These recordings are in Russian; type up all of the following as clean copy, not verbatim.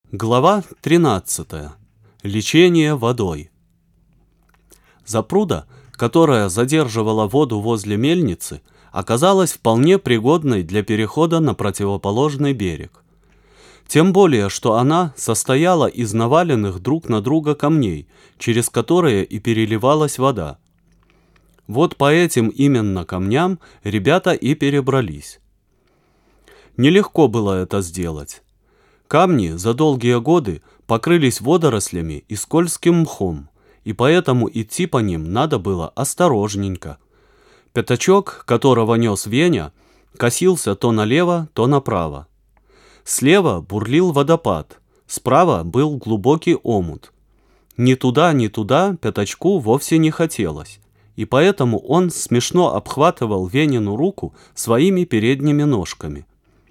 Глава 13. Лечение водой. Запруда, которая задерживала воду возле мельницы, оказалась вполне пригодной для перехода на противоположный берег. Тем более, что она состояла из наваленных друг на друга камней, через которые и переливалась вода. Вот по этим именно камням ребята и перебрались. Нелегко было это сделать. Камни за долгие годы покрылись водорослями и скользким мхом, и поэтому идти по ним надо было осторожненько. Пятачок, которого нес Веня, косился то налево, то направо. Слева бурлил водопад, справа был глубокий омут. Ни туда, ни туда Пятачку вовсе не хотелось, и поэтому он смешно обхватывал Венину руку своими передними ножками.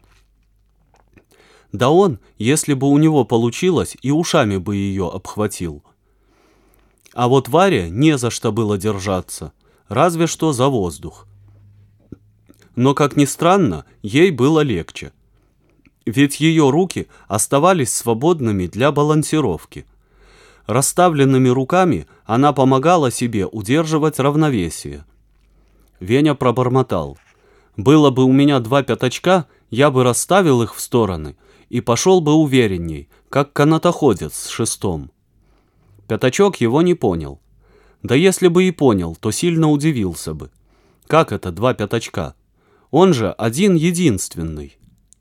Да он, если бы у него получилось, и ушами бы ее обхватил. А вот Варе не за что было держаться, разве что за воздух. Но, как ни странно, ей было легче. Ведь ее руки оставались свободными для балансировки. Расставленными руками она помогала себе удерживать равновесие. Веня пробормотал: «Было бы у меня 2 пятачка, я бы расставил их в стороны и пошел бы уверенней, как канатоходец с шестом». Пятачок его не понял. Да если бы и понял, то сильно удивился бы. Как это 2 пятачка? Он же один-единственный.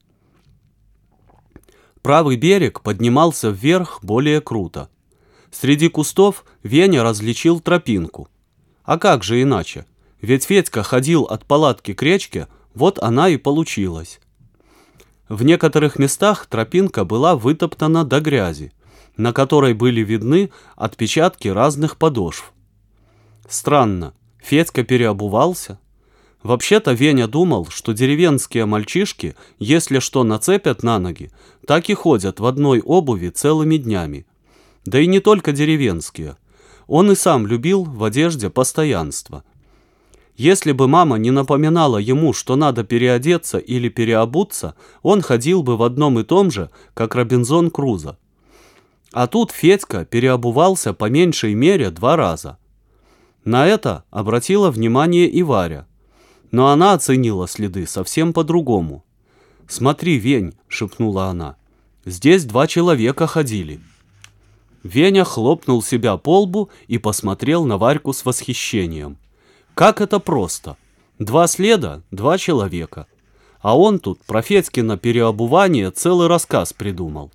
Правый берег поднимался вверх более круто. Среди кустов Веня различил тропинку. А как же иначе? Ведь Федька ходил от палатки к речке, вот она и получилась. В некоторых местах тропинка была вытоптана до грязи, на которой были видны отпечатки разных подошв. Странно, Федька переобувался? Вообще-то Веня думал, что деревенские мальчишки, если что нацепят на ноги, так и ходят в одной обуви целыми днями. Да и не только деревенские. Он и сам любил в одежде постоянство. Если бы мама не напоминала ему, что надо переодеться или переобуться, он ходил бы в одном и том же, как Робинзон Крузо. А тут Федька переобувался по меньшей мере 2 раза. На это обратила внимание и Варя. Но она оценила следы совсем по-другому. «Смотри, Вень», — шепнула она, — «здесь 2 человека ходили». Веня хлопнул себя по лбу и посмотрел на Варьку с восхищением. Как это просто! 2 следа, 2 человека. А он тут про Федькино переобувание целый рассказ придумал.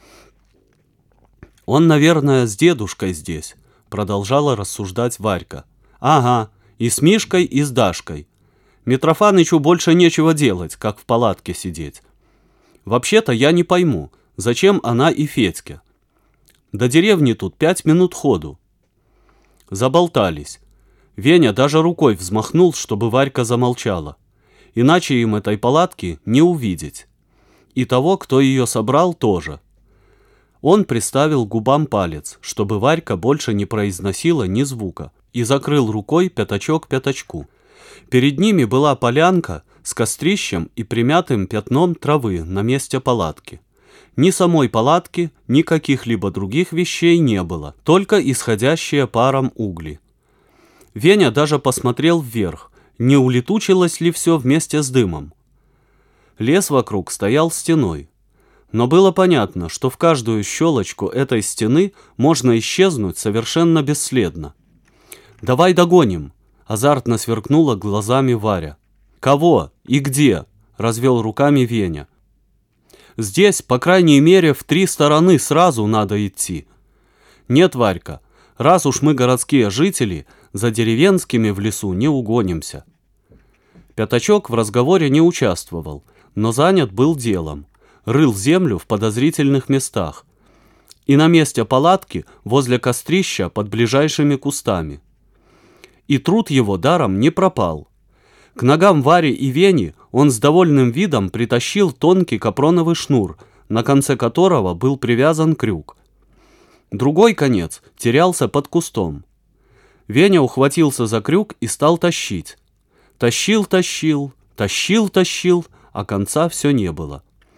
«Он, наверное, с дедушкой здесь», — продолжала рассуждать Варька. «Ага, и с Мишкой, и с Дашкой. Митрофанычу больше нечего делать, как в палатке сидеть. Вообще-то я не пойму, зачем она и Федьке. До деревни тут 5 минут ходу». Заболтались. Веня даже рукой взмахнул, чтобы Варька замолчала. Иначе им этой палатки не увидеть. И того, кто ее собрал, тоже. Он приставил к губам палец, чтобы Варька больше не произносила ни звука, и закрыл рукой пятачок пятачку. Перед ними была полянка с кострищем и примятым пятном травы на месте палатки. Ни самой палатки, ни каких-либо других вещей не было, только исходящие паром угли. Веня даже посмотрел вверх, не улетучилось ли все вместе с дымом. Лес вокруг стоял стеной, но было понятно, что в каждую щелочку этой стены можно исчезнуть совершенно бесследно. «Давай догоним!» — азартно сверкнула глазами Варя. «Кого и где?» — развел руками Веня. «Здесь, по крайней мере, в 3 стороны сразу надо идти». «Нет, Варька, раз уж мы городские жители, за деревенскими в лесу не угонимся». Пятачок в разговоре не участвовал, но занят был делом. Рыл землю в подозрительных местах. И на месте палатки возле кострища под ближайшими кустами. И труд его даром не пропал. К ногам Вари и Вени он с довольным видом притащил тонкий капроновый шнур, на конце которого был привязан крюк. Другой конец терялся под кустом. Веня ухватился за крюк и стал тащить. Тащил, а конца все не было.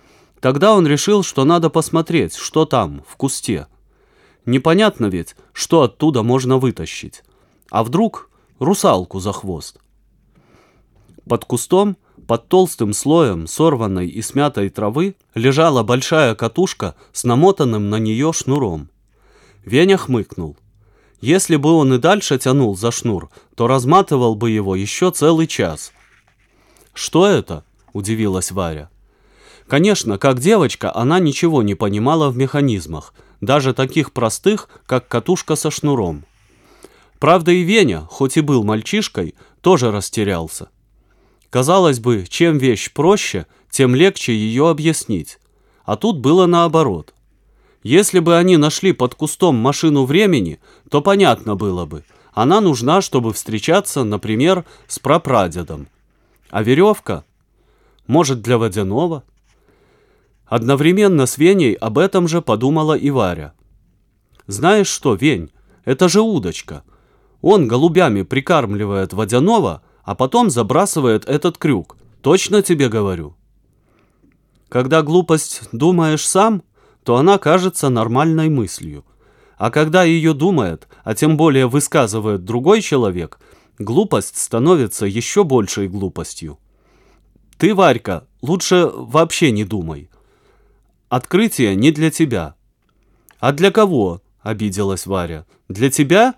Тогда он решил, что надо посмотреть, что там, в кусте. Непонятно ведь, что оттуда можно вытащить. А вдруг русалку за хвост? Под кустом, под толстым слоем сорванной и смятой травы, лежала большая катушка с намотанным на нее шнуром. Веня хмыкнул. Если бы он и дальше тянул за шнур, то разматывал бы его еще целый час. «Что это?» – удивилась Варя. Конечно, как девочка, она ничего не понимала в механизмах, даже таких простых, как катушка со шнуром. Правда, и Веня, хоть и был мальчишкой, тоже растерялся. Казалось бы, чем вещь проще, тем легче ее объяснить. А тут было наоборот. Если бы они нашли под кустом машину времени, то понятно было бы. Она нужна, чтобы встречаться, например, с прапрадедом. А веревка? Может, для водяного? Одновременно с Веней об этом же подумала и Варя. «Знаешь что, Вень, это же удочка. Он голубями прикармливает водяного, а потом забрасывает этот крюк. Точно тебе говорю». Когда глупость думаешь сам, то она кажется нормальной мыслью. А когда ее думает, а тем более высказывает другой человек, глупость становится еще большей глупостью. Ты, Варька, лучше вообще не думай. Открытие не для тебя. А для кого? Обиделась Варя. Для тебя?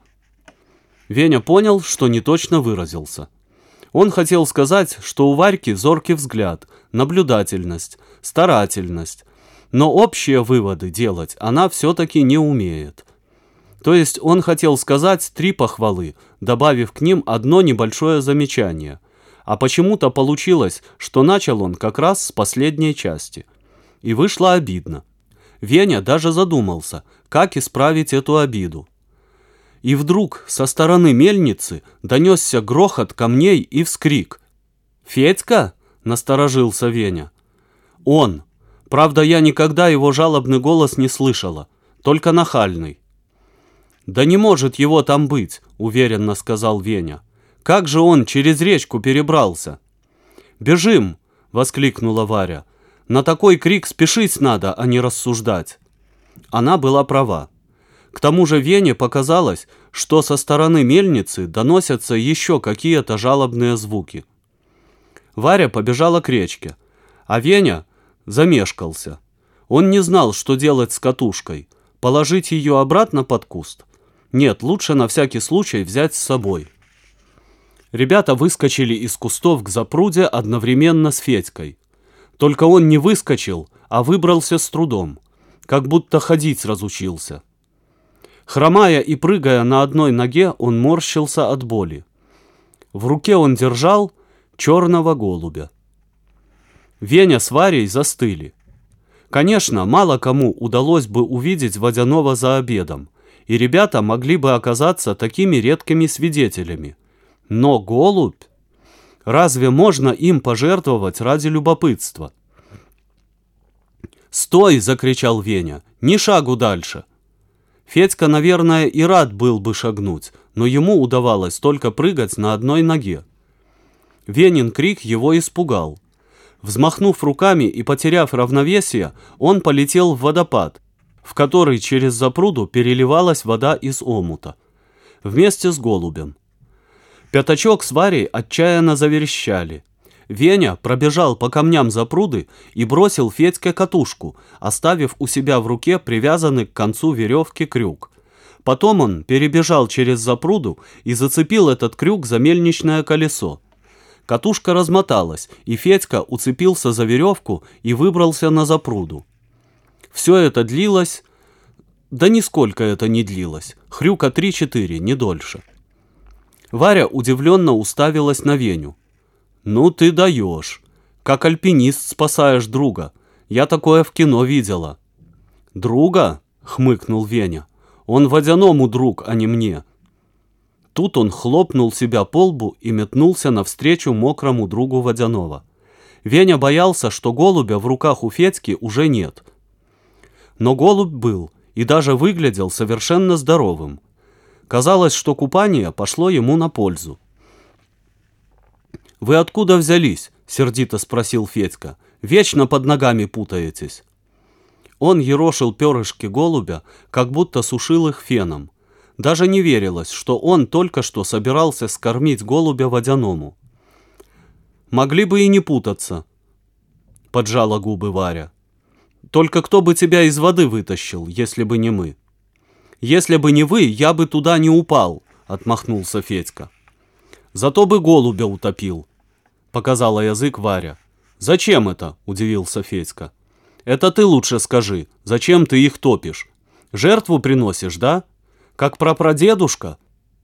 Веня понял, что не точно выразился. Он хотел сказать, что у Варьки зоркий взгляд, наблюдательность, старательность. Но общие выводы делать она все-таки не умеет. То есть он хотел сказать 3 похвалы, добавив к ним одно небольшое замечание. А почему-то получилось, что начал он как раз с последней части. И вышло обидно. Веня даже задумался, как исправить эту обиду. И вдруг со стороны мельницы донесся грохот камней и вскрик. «Федька?» – насторожился Веня. «Он. Правда, я никогда его жалобный голос не слышала, только нахальный». «Да не может его там быть», – уверенно сказал Веня. «Как же он через речку перебрался?» «Бежим!» – воскликнула Варя. «На такой крик спешить надо, а не рассуждать». Она была права. К тому же Вене показалось, что со стороны мельницы доносятся еще какие-то жалобные звуки. Варя побежала к речке, а Веня замешкался. Он не знал, что делать с катушкой. Положить ее обратно под куст? Нет, лучше на всякий случай взять с собой. Ребята выскочили из кустов к запруде одновременно с Федькой. Только он не выскочил, а выбрался с трудом, как будто ходить разучился. Хромая и прыгая на одной ноге, он морщился от боли. В руке он держал черного голубя. Веня с Варей застыли. Конечно, мало кому удалось бы увидеть водяного за обедом, и ребята могли бы оказаться такими редкими свидетелями. Но голубь? Разве можно им пожертвовать ради любопытства? «Стой!» — закричал Веня. «Ни шагу дальше!» Федька, наверное, и рад был бы шагнуть, но ему удавалось только прыгать на одной ноге. Венин крик его испугал. Взмахнув руками и потеряв равновесие, он полетел в водопад, в который через запруду переливалась вода из омута, вместе с голубем. Пятачок с Варей отчаянно заверещали. Веня пробежал по камням запруды и бросил Федьке катушку, оставив у себя в руке привязанный к концу веревки крюк. Потом он перебежал через запруду и зацепил этот крюк за мельничное колесо. Катушка размоталась, и Федька уцепился за веревку и выбрался на запруду. Все это длилось... Да нисколько это не длилось. Хрюка 3-4, не дольше. Варя удивленно уставилась на Веню. «Ну ты даешь. Как альпинист спасаешь друга. Я такое в кино видела». «Друга?» — хмыкнул Веня. «Он водяному друг, а не мне». Тут он хлопнул себя по лбу и метнулся навстречу мокрому другу водяного. Веня боялся, что голубя в руках у Федьки уже нет. Но голубь был и даже выглядел совершенно здоровым. Казалось, что купание пошло ему на пользу. «Вы откуда взялись?» — сердито спросил Федька. Вечно под ногами путаетесь». Он ерошил перышки голубя, как будто сушил их феном. Даже не верилось, что он только что собирался скормить голубя водяному. «Могли бы и не путаться», — поджала губы Варя. «Только кто бы тебя из воды вытащил, если бы не мы?» «Если бы не вы, я бы туда не упал», — отмахнулся Федька. «Зато бы голубя утопил», — показала язык Варя. «Зачем это?» — удивился Федька. «Это ты лучше скажи, зачем ты их топишь? Жертву приносишь, да? Как прапрадедушка?»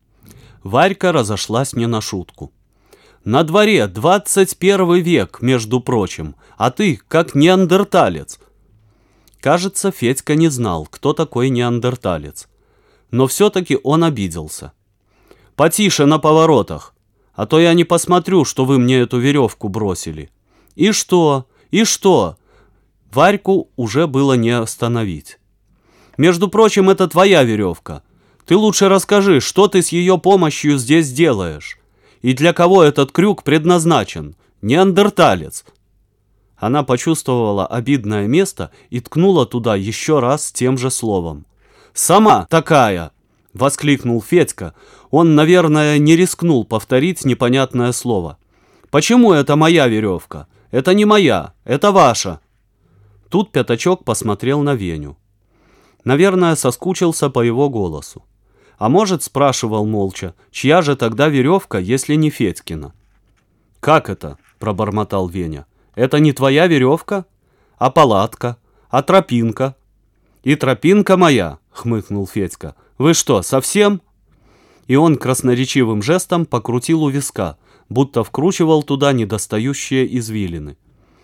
Варька разошлась не на шутку. «На дворе 21 век, между прочим, а ты как неандерталец». Кажется, Федька не знал, кто такой неандерталец. Но все-таки он обиделся. «Потише на поворотах, а то я не посмотрю, что вы мне эту веревку бросили». «И что? И что?» Варьку уже было не остановить. «Между прочим, это твоя веревка. Ты лучше расскажи, что ты с ее помощью здесь делаешь? И для кого этот крюк предназначен? Неандерталец!» Она почувствовала обидное место и ткнула туда еще раз тем же словом. «Сама такая!» — воскликнул Федька. Он, наверное, не рискнул повторить непонятное слово. «Почему это моя веревка? Это не моя, это ваша!» Тут Пятачок посмотрел на Веню. Наверное, соскучился по его голосу. А может, спрашивал молча, чья же тогда веревка, если не Федькина? «Как это?» — пробормотал Веня. «Это не твоя веревка? А палатка? А тропинка?» «И тропинка моя», — хмыкнул Федька. «Вы что, совсем?» И он красноречивым жестом покрутил у виска, будто вкручивал туда недостающие извилины.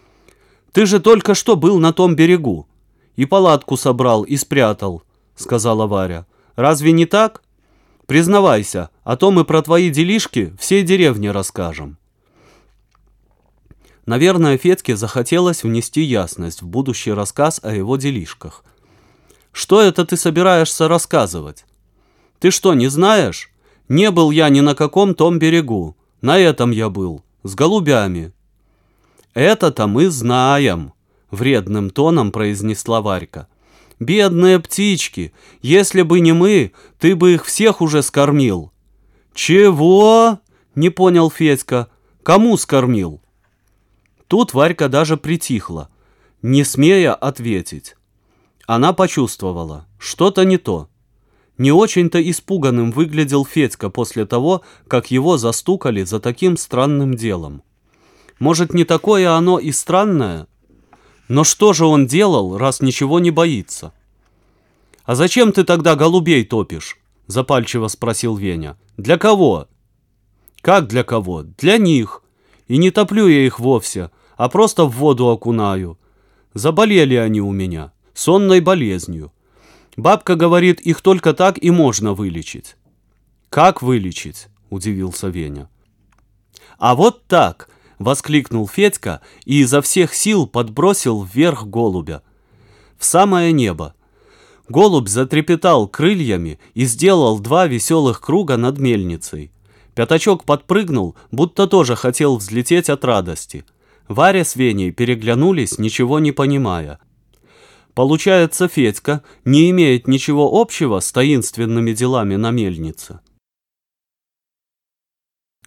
«Ты же только что был на том берегу. И палатку собрал, и спрятал», — сказала Варя. «Разве не так? Признавайся, а то мы про твои делишки всей деревне расскажем». Наверное, Федьке захотелось внести ясность в будущий рассказ о его делишках. «Что это ты собираешься рассказывать? Ты что, не знаешь? Не был я ни на каком том берегу. На этом я был, с голубями». «Это-то мы знаем», — вредным тоном произнесла Варька. «Бедные птички, если бы не мы, ты бы их всех уже скормил». «Чего?» — не понял Федька. «Кому скормил?» Тут Варька даже притихла, не смея ответить. Она почувствовала, что-то не то. Не очень-то испуганным выглядел Федька после того, как его застукали за таким странным делом. Может, не такое оно и странное? Но что же он делал, раз ничего не боится? «А зачем ты тогда голубей топишь?» — запальчиво спросил Веня. «Для кого?» «Как для кого? Для них. И не топлю я их вовсе, а просто в воду окунаю. Заболели они у меня, сонной болезнью. Бабка говорит, их только так и можно вылечить». «Как вылечить?» — удивился Веня. «А вот так!» — воскликнул Федька и изо всех сил подбросил вверх голубя. В самое небо. Голубь затрепетал крыльями и сделал 2 веселых круга над мельницей. Пятачок подпрыгнул, будто тоже хотел взлететь от радости. Варя с Веней переглянулись, ничего не понимая. Получается, Федька не имеет ничего общего с таинственными делами на мельнице.